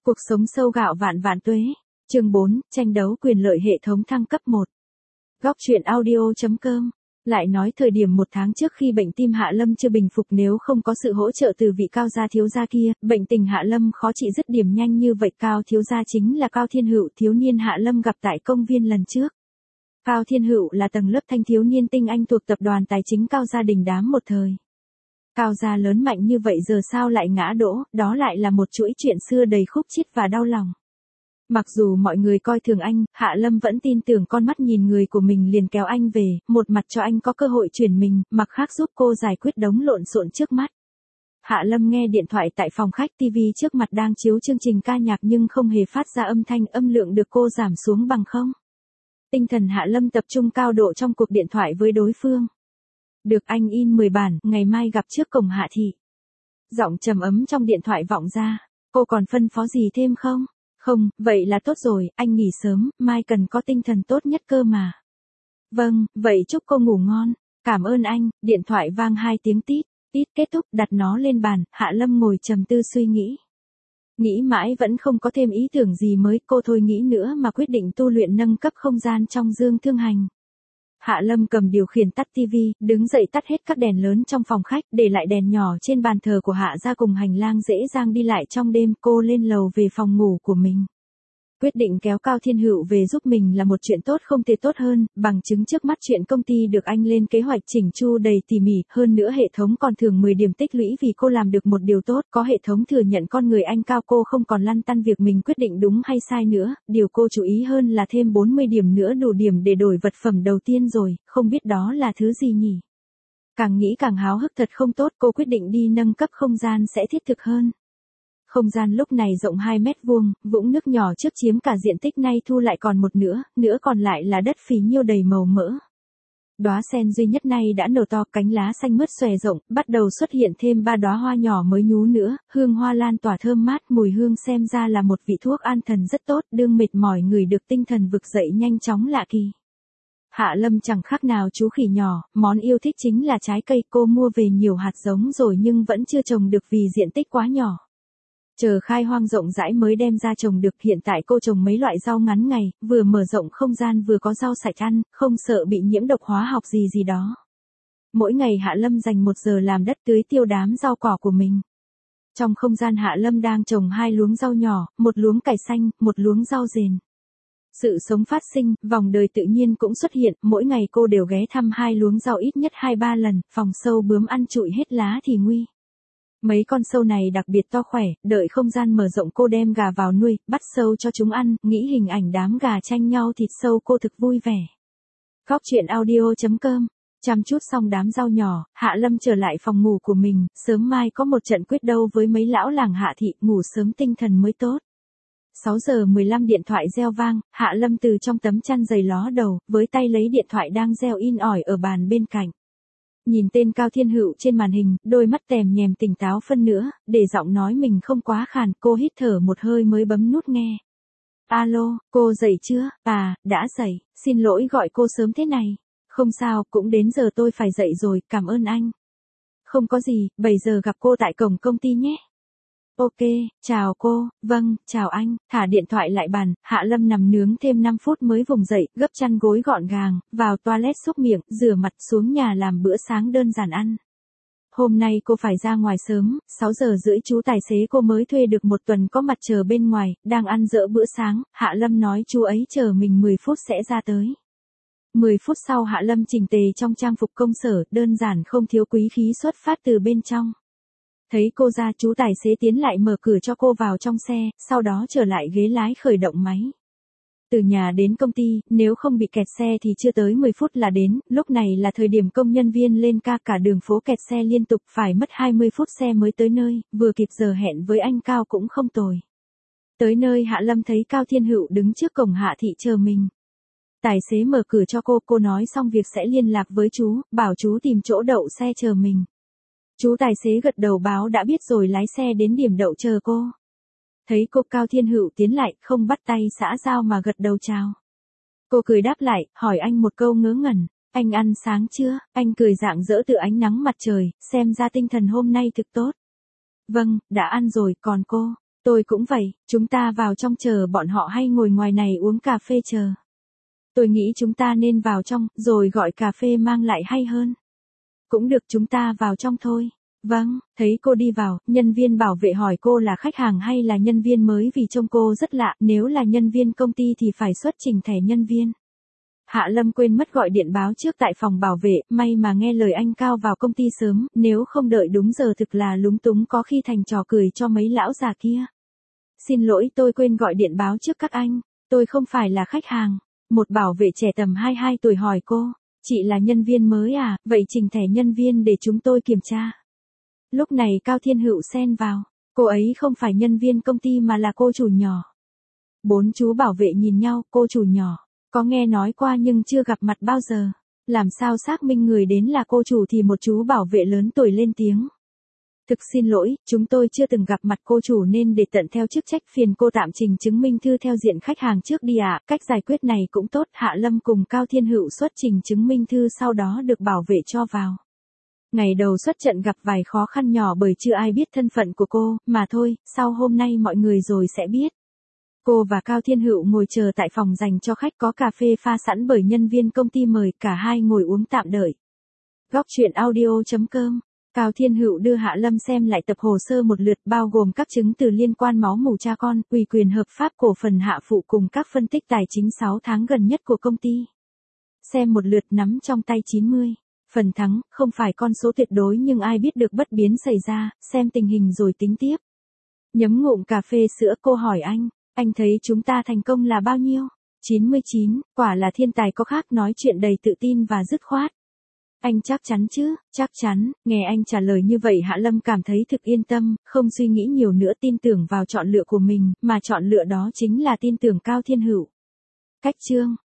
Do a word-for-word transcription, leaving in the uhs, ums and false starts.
Cuộc sống sâu gạo vạn vạn tuế. Chương bốn, tranh đấu quyền lợi hệ thống thăng cấp một. Góc truyện audio chấm com. Lại nói thời điểm một tháng trước khi bệnh tim Hạ Lâm chưa bình phục, nếu không có sự hỗ trợ từ vị Cao gia thiếu gia kia, bệnh tình Hạ Lâm khó trị dứt điểm nhanh như vậy. Cao thiếu gia chính là Cao Thiên Hữu, thiếu niên Hạ Lâm gặp tại công viên lần trước. Cao Thiên Hữu là tầng lớp thanh thiếu niên tinh anh thuộc tập đoàn tài chính Cao gia đình đám một thời. Cao gia lớn mạnh như vậy giờ sao lại ngã đổ, đó lại là một chuỗi chuyện xưa đầy khúc chiết và đau lòng. Mặc dù mọi người coi thường anh, Hạ Lâm vẫn tin tưởng con mắt nhìn người của mình liền kéo anh về, một mặt cho anh có cơ hội chuyển mình, mặt khác giúp cô giải quyết đống lộn xộn trước mắt. Hạ Lâm nghe điện thoại tại phòng khách, tivi trước mặt đang chiếu chương trình ca nhạc nhưng không hề phát ra âm thanh, âm lượng được cô giảm xuống bằng không. Tinh thần Hạ Lâm tập trung cao độ trong cuộc điện thoại với đối phương. Được anh in mười bản, ngày mai gặp trước cổng Hạ thị. Giọng trầm ấm trong điện thoại vọng ra, cô còn phân phó gì thêm không? Không, vậy là tốt rồi, anh nghỉ sớm, mai cần có tinh thần tốt nhất cơ mà. Vâng, vậy chúc cô ngủ ngon, cảm ơn anh. Điện thoại vang hai tiếng tít, tít kết thúc, đặt nó lên bàn, Hạ Lâm ngồi trầm tư suy nghĩ. Nghĩ mãi vẫn không có thêm ý tưởng gì mới, cô thôi nghĩ nữa mà quyết định tu luyện nâng cấp không gian trong dương thương hành. Hạ Lâm cầm điều khiển tắt tivi, đứng dậy tắt hết các đèn lớn trong phòng khách, để lại đèn nhỏ trên bàn thờ của Hạ gia cùng hành lang dễ dàng đi lại trong đêm. Cô lên lầu về phòng ngủ của mình. Quyết định kéo Cao Thiên Hữu về giúp mình là một chuyện tốt không thể tốt hơn, bằng chứng trước mắt chuyện công ty được anh lên kế hoạch chỉnh chu đầy tỉ mỉ, hơn nữa hệ thống còn thưởng mười điểm tích lũy vì cô làm được một điều tốt, có hệ thống thừa nhận con người anh Cao, cô không còn lăn tăn việc mình quyết định đúng hay sai nữa, điều cô chú ý hơn là thêm bốn mươi điểm nữa đủ điểm để đổi vật phẩm đầu tiên rồi, không biết đó là thứ gì nhỉ? Càng nghĩ càng háo hức thật không tốt, cô quyết định đi nâng cấp không gian sẽ thiết thực hơn. Không gian lúc này rộng hai mét vuông, vũng nước nhỏ trước chiếm cả diện tích nay thu lại còn một nửa, nữa còn lại là đất phì nhiêu đầy màu mỡ. Đóa sen duy nhất này đã nở to, cánh lá xanh mướt xòe rộng, bắt đầu xuất hiện thêm ba đóa hoa nhỏ mới nhú nữa, hương hoa lan tỏa thơm mát, mùi hương xem ra là một vị thuốc an thần rất tốt, đương mệt mỏi người được tinh thần vực dậy nhanh chóng lạ kỳ. Hạ Lâm chẳng khác nào chú khỉ nhỏ, món yêu thích chính là trái cây, cô mua về nhiều hạt giống rồi nhưng vẫn chưa trồng được vì diện tích quá nhỏ. Chờ khai hoang rộng rãi mới đem ra trồng được, hiện tại cô trồng mấy loại rau ngắn ngày, vừa mở rộng không gian vừa có rau sạch ăn, không sợ bị nhiễm độc hóa học gì gì đó. Mỗi ngày Hạ Lâm dành một giờ làm đất tưới tiêu đám rau cỏ của mình. Trong không gian Hạ Lâm đang trồng hai luống rau nhỏ, một luống cải xanh, một luống rau dền. Sự sống phát sinh, vòng đời tự nhiên cũng xuất hiện, mỗi ngày cô đều ghé thăm hai luống rau ít nhất hai ba lần, phòng sâu bướm ăn trụi hết lá thì nguy. Mấy con sâu này đặc biệt to khỏe, đợi không gian mở rộng cô đem gà vào nuôi, bắt sâu cho chúng ăn, nghĩ hình ảnh đám gà tranh nhau thịt sâu cô thực vui vẻ. Góc truyện audio chấm com. Chăm chút xong đám rau nhỏ, Hạ Lâm trở lại phòng ngủ của mình, sớm mai có một trận quyết đấu với mấy lão làng Hạ thị, ngủ sớm tinh thần mới tốt. sáu giờ mười lăm điện thoại reo vang, Hạ Lâm từ trong tấm chăn dày ló đầu, với tay lấy điện thoại đang reo in ỏi ở bàn bên cạnh. Nhìn tên Cao Thiên Hữu trên màn hình, đôi mắt tèm nhèm tỉnh táo phân nữa, để giọng nói mình không quá khàn, cô hít thở một hơi mới bấm nút nghe. Alo, cô dậy chưa? À, đã dậy, xin lỗi gọi cô sớm thế này. Không sao, cũng đến giờ tôi phải dậy rồi, cảm ơn anh. Không có gì, bảy giờ gặp cô tại cổng công ty nhé. Ok, chào cô, vâng, chào anh, thả điện thoại lại bàn, Hạ Lâm nằm nướng thêm năm phút mới vùng dậy, gấp chăn gối gọn gàng, vào toilet xúc miệng, rửa mặt xuống nhà làm bữa sáng đơn giản ăn. Hôm nay cô phải ra ngoài sớm, sáu giờ rưỡi chú tài xế cô mới thuê được một tuần có mặt chờ bên ngoài, đang ăn dỡ bữa sáng, Hạ Lâm nói chú ấy chờ mình mười phút sẽ ra tới. mười phút sau Hạ Lâm chỉnh tề trong trang phục công sở, đơn giản không thiếu quý khí xuất phát từ bên trong. Thấy cô ra, chú tài xế tiến lại mở cửa cho cô vào trong xe, sau đó trở lại ghế lái khởi động máy. Từ nhà đến công ty, nếu không bị kẹt xe thì chưa tới mười phút là đến, lúc này là thời điểm công nhân viên lên ca, cả đường phố kẹt xe liên tục, phải mất hai mươi phút xe mới tới nơi, vừa kịp giờ hẹn với anh Cao cũng không tồi. Tới nơi Hạ Lâm thấy Cao Thiên Hữu đứng trước cổng Hạ thị chờ mình. Tài xế mở cửa cho cô, cô nói xong việc sẽ liên lạc với chú, bảo chú tìm chỗ đậu xe chờ mình. Chú tài xế gật đầu báo đã biết rồi lái xe đến điểm đậu chờ cô. Thấy cô Cao Thiên Hữu tiến lại, không bắt tay xã giao mà gật đầu chào. Cô cười đáp lại, hỏi anh một câu ngớ ngẩn, anh ăn sáng chưa? Anh cười rạng rỡ từ ánh nắng mặt trời, xem ra tinh thần hôm nay thực tốt. Vâng, đã ăn rồi, còn cô? Tôi cũng vậy, chúng ta vào trong chờ bọn họ hay ngồi ngoài này uống cà phê chờ? Tôi nghĩ chúng ta nên vào trong, rồi gọi cà phê mang lại hay hơn. Cũng được, chúng ta vào trong thôi. Vâng, thấy cô đi vào, nhân viên bảo vệ hỏi cô là khách hàng hay là nhân viên mới vì trông cô rất lạ, nếu là nhân viên công ty thì phải xuất trình thẻ nhân viên. Hạ Lâm quên mất gọi điện báo trước tại phòng bảo vệ, may mà nghe lời anh Cao vào công ty sớm, nếu không đợi đúng giờ thực là lúng túng có khi thành trò cười cho mấy lão già kia. Xin lỗi, tôi quên gọi điện báo trước các anh, tôi không phải là khách hàng. Một bảo vệ trẻ tầm hai mươi hai tuổi hỏi cô, chị là nhân viên mới à, vậy trình thẻ nhân viên để chúng tôi kiểm tra. Lúc này Cao Thiên Hữu xen vào, cô ấy không phải nhân viên công ty mà là cô chủ nhỏ. Bốn chú bảo vệ nhìn nhau, cô chủ nhỏ, có nghe nói qua nhưng chưa gặp mặt bao giờ. Làm sao xác minh người đến là cô chủ thì một chú bảo vệ lớn tuổi lên tiếng. Thực xin lỗi, chúng tôi chưa từng gặp mặt cô chủ nên để tận theo chức trách phiền cô tạm trình chứng minh thư theo diện khách hàng trước đi ạ. À. Cách giải quyết này cũng tốt, Hạ Lâm cùng Cao Thiên Hữu xuất trình chứng minh thư sau đó được bảo vệ cho vào. Ngày đầu xuất trận gặp vài khó khăn nhỏ bởi chưa ai biết thân phận của cô, mà thôi, sau hôm nay mọi người rồi sẽ biết. Cô và Cao Thiên Hữu ngồi chờ tại phòng dành cho khách có cà phê pha sẵn bởi nhân viên công ty mời, cả hai ngồi uống tạm đợi. Góc truyện audio chấm com. Cao Thiên Hữu đưa Hạ Lâm xem lại tập hồ sơ một lượt bao gồm các chứng từ liên quan máu mủ cha con, ủy quyền hợp pháp cổ phần Hạ Phụ cùng các phân tích tài chính sáu tháng gần nhất của công ty. Xem một lượt nắm trong tay chín mươi. Phần thắng, không phải con số tuyệt đối nhưng ai biết được bất biến xảy ra, xem tình hình rồi tính tiếp. Nhấm ngụm cà phê sữa cô hỏi anh, anh thấy chúng ta thành công là bao nhiêu? chín mươi chín, quả là thiên tài có khác, nói chuyện đầy tự tin và dứt khoát. Anh chắc chắn chứ? Chắc chắn, nghe anh trả lời như vậy Hạ Lâm cảm thấy thực yên tâm, không suy nghĩ nhiều nữa, tin tưởng vào chọn lựa của mình, mà chọn lựa đó chính là tin tưởng Cao Thiên Hữu. Cách chương